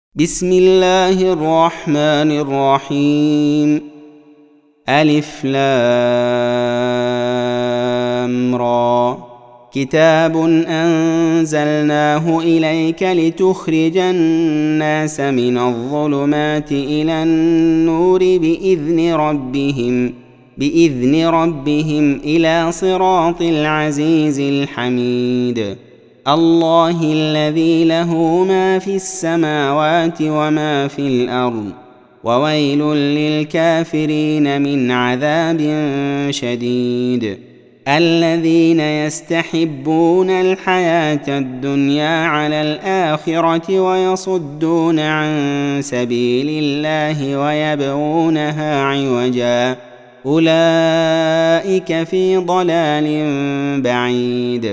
بسم الله الرحمن الرحيم. ألف لام را. كتاب أنزلناه إليك لتخرج الناس من الظلمات إلى النور بإذن ربهم إلى صراط العزيز الحميد. الله الذي له ما في السماوات وما في الأرض، وويل للكافرين من عذاب شديد. الذين يستحبون الحياة الدنيا على الآخرة ويصدون عن سبيل الله ويبغونها عوجا، أولئك في ضلال بعيد.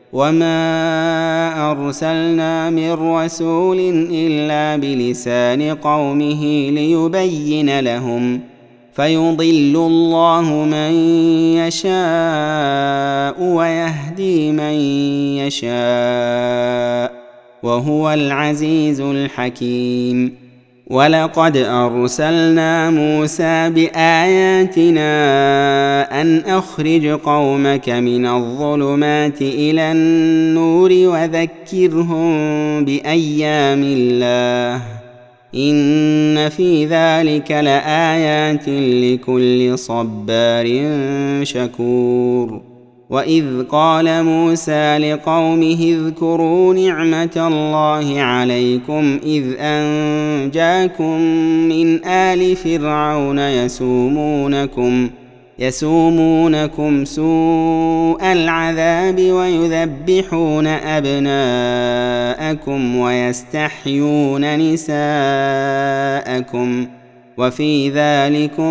وما أرسلنا من رسول إلا بلسان قومه ليبين لهم، فيضل الله من يشاء ويهدي من يشاء، وهو العزيز الحكيم. ولقد أرسلنا موسى بآياتنا أن أخرج قومك من الظلمات إلى النور وذكرهم بأيام الله، إن في ذلك لآيات لكل صبار شكور. وإذ قال موسى لقومه اذكروا نعمة الله عليكم إذ أنجاكم من آل فرعون يسومونكم سوء العذاب ويذبحون أبناءكم ويستحيون نساءكم، وفي ذلكم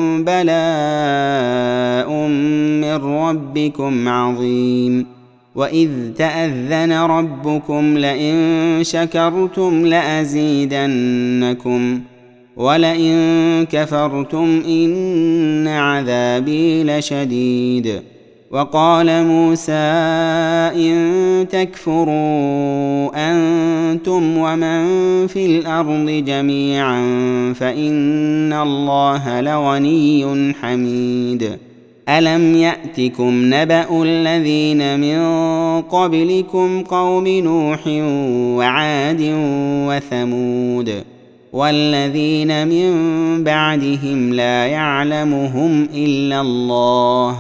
بلاء من ربكم عظيم. وإذ تأذن ربكم لئن شكرتم لأزيدنكم ولئن كفرتم إن عذابي لشديد. وقال موسى إن تكفروا أنتم ومن في الأرض جميعا فإن الله لغني حميد. ألم يأتكم نبأ الذين من قبلكم قوم نوح وعاد وثمود والذين من بعدهم لا يعلمهم إلا الله،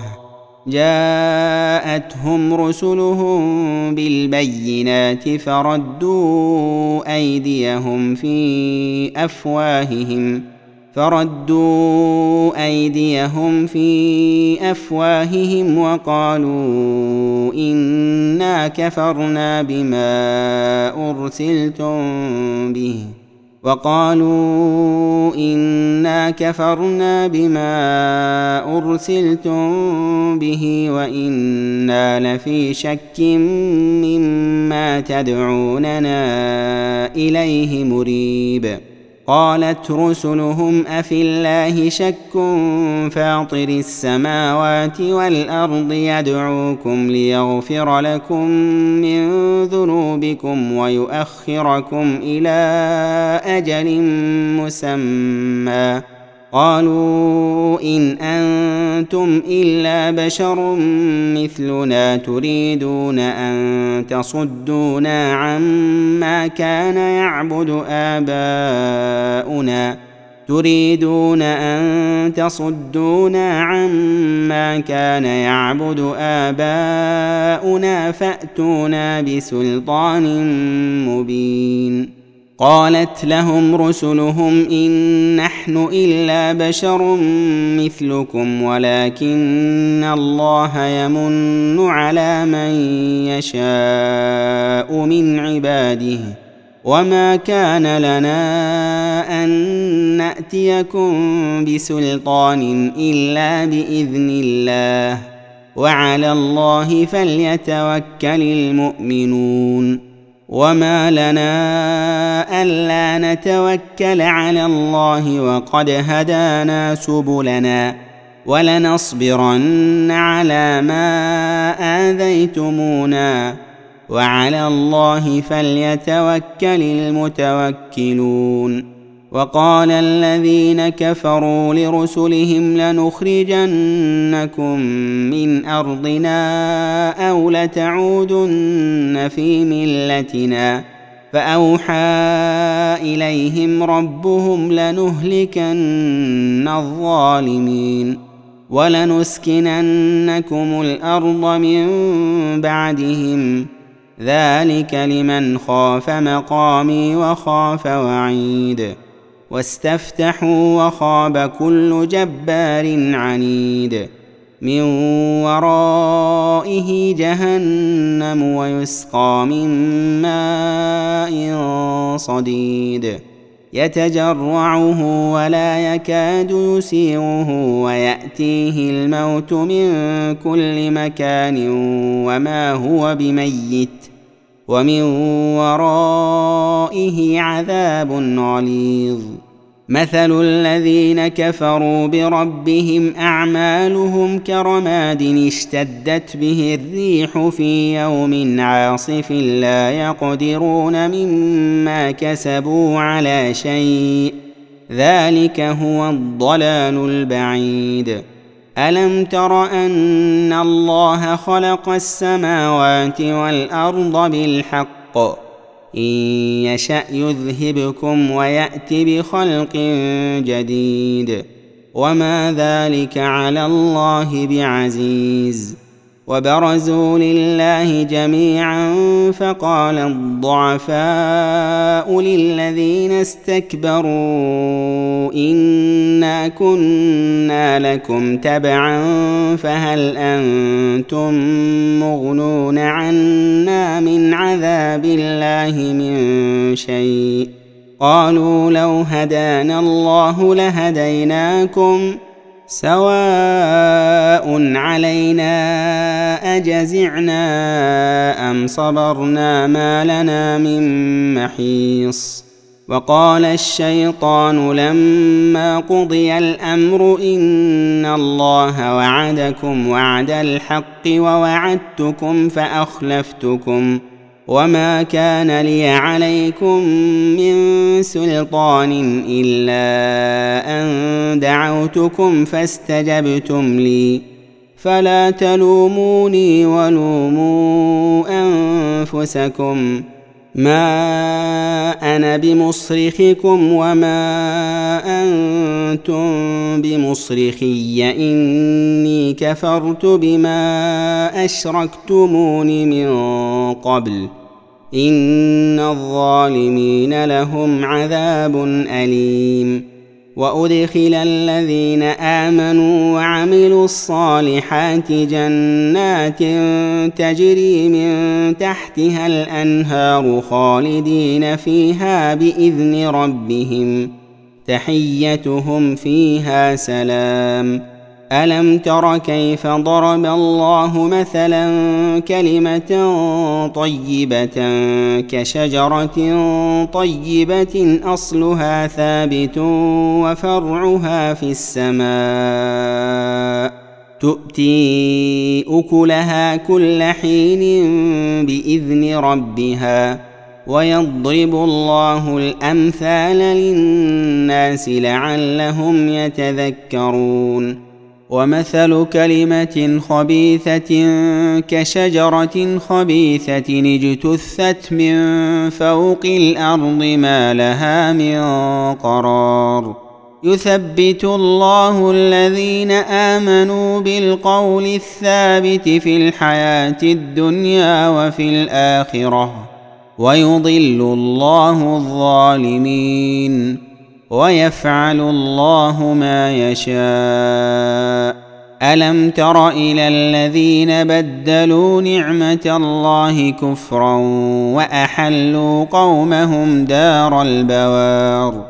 جاءتهم رسلهم بالبينات فردوا أيديهم في أفواههم وقالوا إنا كفرنا بما أرسلتم به وإنا لفي شك مما تدعوننا إليه مريب. قالت رسلهم أفي الله شك فاطر السماوات والأرض يدعوكم ليغفر لكم من ذنوبكم ويؤخركم إلى أجل مسمى، قالوا إن أنتم إلا بشر مثلنا تريدون أن تصدونا عما كان يعبد آباؤنا فأتونا بسلطان مبين. قالت لهم رسلهم إن نحن إلا بشر مثلكم ولكن الله يمن على من يشاء من عباده، وما كان لنا أن نأتيكم بسلطان إلا بإذن الله، وعلى الله فليتوكل المؤمنون. وما لنا ألا نتوكل على الله وقد هدانا سبلنا، ولنصبرن على ما آذيتمونا، وعلى الله فليتوكل المتوكلون. وقال الذين كفروا لرسلهم لنخرجنكم من أرضنا أو لتعودن في ملتنا فأوحى إليهم ربهم لنهلكن الظالمين ولنسكننكم الأرض من بعدهم ذلك لمن خاف مقامي وخاف وعيد. واستفتحوا وخاب كل جبار عنيد من ورائه جهنم ويسقى من ماء صديد يتجرعه ولا يكاد يسيغه ويأتيه الموت من كل مكان وما هو بميت ومن ورائه عذاب غليظ. مثل الذين كفروا بربهم أعمالهم كرماد اشتدت به الريح في يوم عاصف لا يقدرون مما كسبوا على شيء ذلك هو الضلال البعيد. ألم تر أن الله خلق السماوات والأرض بالحق إن يشأ يذهبكم ويأت بخلق جديد وما ذلك على الله بعزيز. وبرزوا لله جميعا فقال الضعفاء للذين استكبروا إنا كنا لكم تبعا فهل أنتم مغنون عنا من عذاب الله من شيء قالوا لو هدانا الله لهديناكم سواء علينا أجزعنا أم صبرنا ما لنا من محيص. وقال الشيطان لما قضي الأمر إن الله وعدكم وعد الحق ووعدتكم فأخلفتكم وما كان لي عليكم من سلطان إلا أن دعوتكم فاستجبتم لي فلا تلوموني ولوموا أنفسكم ما أنا بمصرخكم وما أنتم بمصرخي إني كفرت بما أشركتمون من قبل إن الظالمين لهم عذاب أليم. وأدخل الذين آمنوا وعملوا الصالحات جنات تجري من تحتها الأنهار خالدين فيها بإذن ربهم تحيتهم فيها سلام. ألم تر كيف ضرب الله مثلا كلمة طيبة كشجرة طيبة أصلها ثابت وفرعها في السماء تؤتي أكلها كل حين بإذن ربها ويضرب الله الأمثال للناس لعلهم يتذكرون. ومثل كلمة خبيثة كشجرة خبيثة اجتثت من فوق الأرض ما لها من قرار يثبت الله الذين آمنوا بالقول الثابت في الحياة الدنيا وفي الآخرة ويضل الله الظالمين ويفعل الله ما يشاء. ألم تر إلى الذين بدلوا نعمة الله كفرا وأحلوا قومهم دار البوار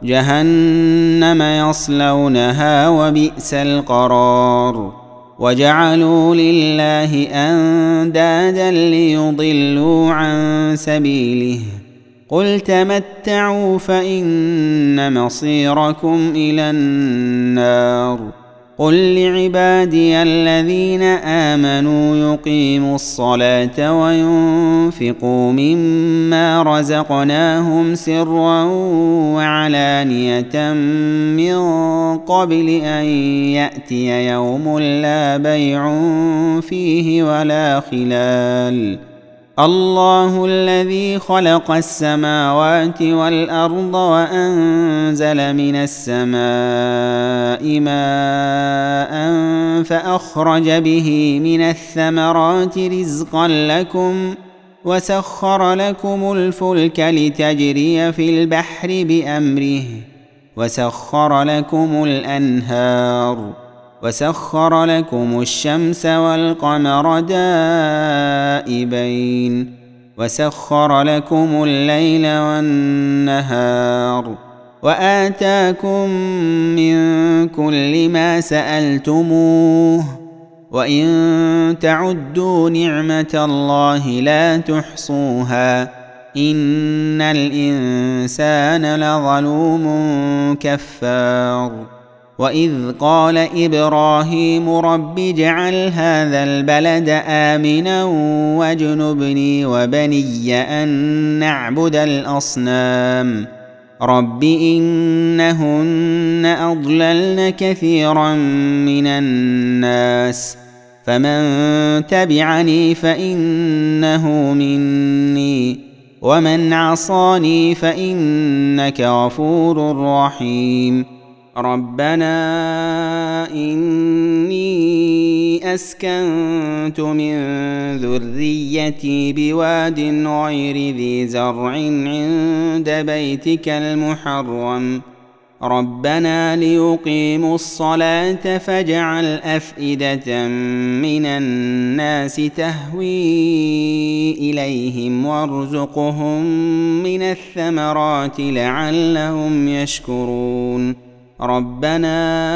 جهنم يصلونها وبئس القرار وجعلوا لله أندادا ليضلوا عن سبيله قل تمتعوا فإن مصيركم إلى النار قل لعبادي الذين آمنوا يقيموا الصلاة وينفقوا مما رزقناهم سرا وعلانية من قبل أن يأتي يوم لا بيع فيه ولا خلال. الله الذي خلق السماوات والأرض وأنزل من السماء ماء فأخرج به من الثمرات رزقا لكم وسخر لكم الفلك لتجري في البحر بأمره وسخر لكم الأنهار وسخر لكم الشمس والقمر دائبين وسخر لكم الليل والنهار وآتاكم من كل ما سألتموه وإن تعدوا نعمة الله لا تحصوها إن الإنسان لظلوم كفار. وإذ قال إبراهيم رب اجعل هذا البلد آمنا واجنبني وبني أن نعبد الأصنام رب إنهن أضللن كثيرا من الناس فمن تبعني فإنه مني ومن عصاني فإنك غفور رحيم. ربنا إني أسكنت من ذريتي بواد غير ذي زرع عند بيتك المحرم ربنا ليقيموا الصلاة فاجعل أفئدة من الناس تهوي إليهم وارزقهم من الثمرات لعلهم يشكرون. ربنا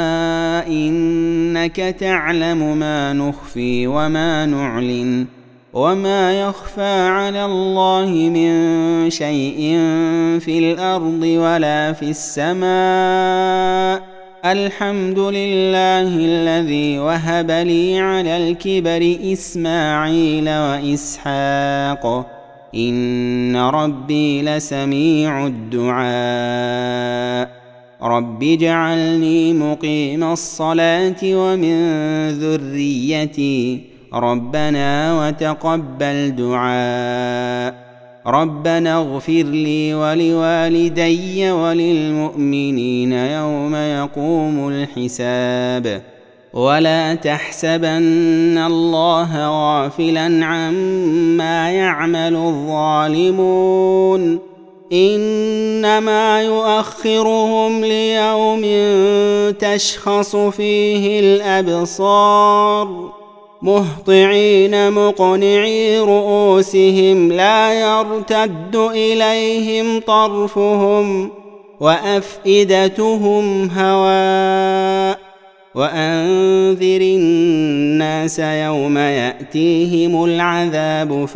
إنك تعلم ما نخفي وما نعلن وما يخفى على الله من شيء في الأرض ولا في السماء الحمد لله الذي وهب لي على الكبر إسماعيل وإسحاق إن ربي لسميع الدعاء. رب اجعلني مقيم الصلاة ومن ذريتي ربنا وتقبل دعاء. ربنا اغفر لي ولوالدي وللمؤمنين يوم يقوم الحساب. ولا تحسبن الله غافلا عما يعمل الظالمون إنما يؤخرهم ليوم تشخص فيه الأبصار مهطعين مقنعي رؤوسهم لا يرتد إليهم طرفهم وأفئدتهم هواء. وأنذر الناس يوم يأتيهم العذاب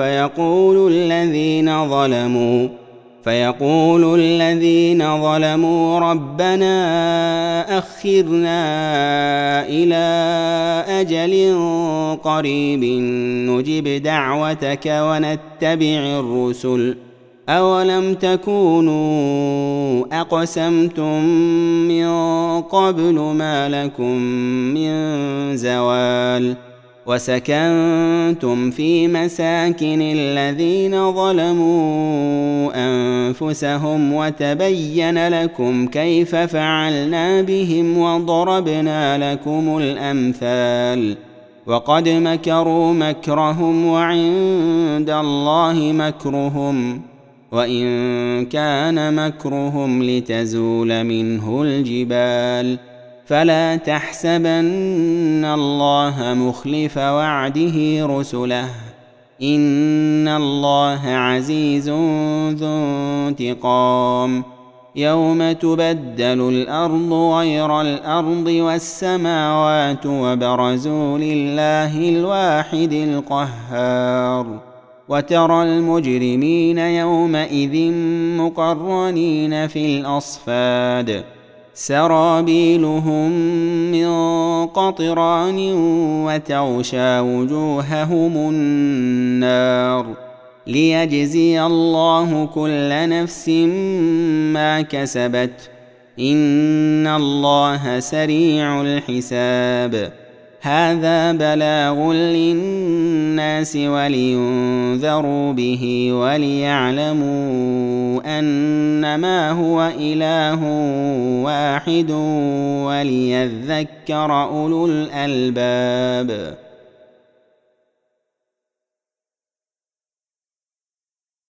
فيقول الذين ظلموا ربنا أخرنا إلى أجل قريب نجب دعوتك ونتبع الرسل أولم تكونوا أقسمتم من قبل ما لكم من زوال وسكنتم في مساكن الذين ظلموا أنفسهم وتبين لكم كيف فعلنا بهم وضربنا لكم الأمثال وقد مكروا مكرهم وعند الله مكرهم وإن كان مكرهم لتزول منه الجبال فلا تحسبن الله مخلف وعده رسله إن الله عزيز ذو انتقام. يوم تبدل الأرض غير الأرض والسماوات وبرزوا لله الواحد القهار وترى المجرمين يومئذ مقرنين في الأصفاد سرابيلهم من قطران وتغشى وجوههم النار ليجزي الله كل نفس ما كسبت إن الله سريع الحساب. هذا بلاغ للناس ولينذروا به وليعلموا أنما هو إله واحد وليذكر أولو الألباب.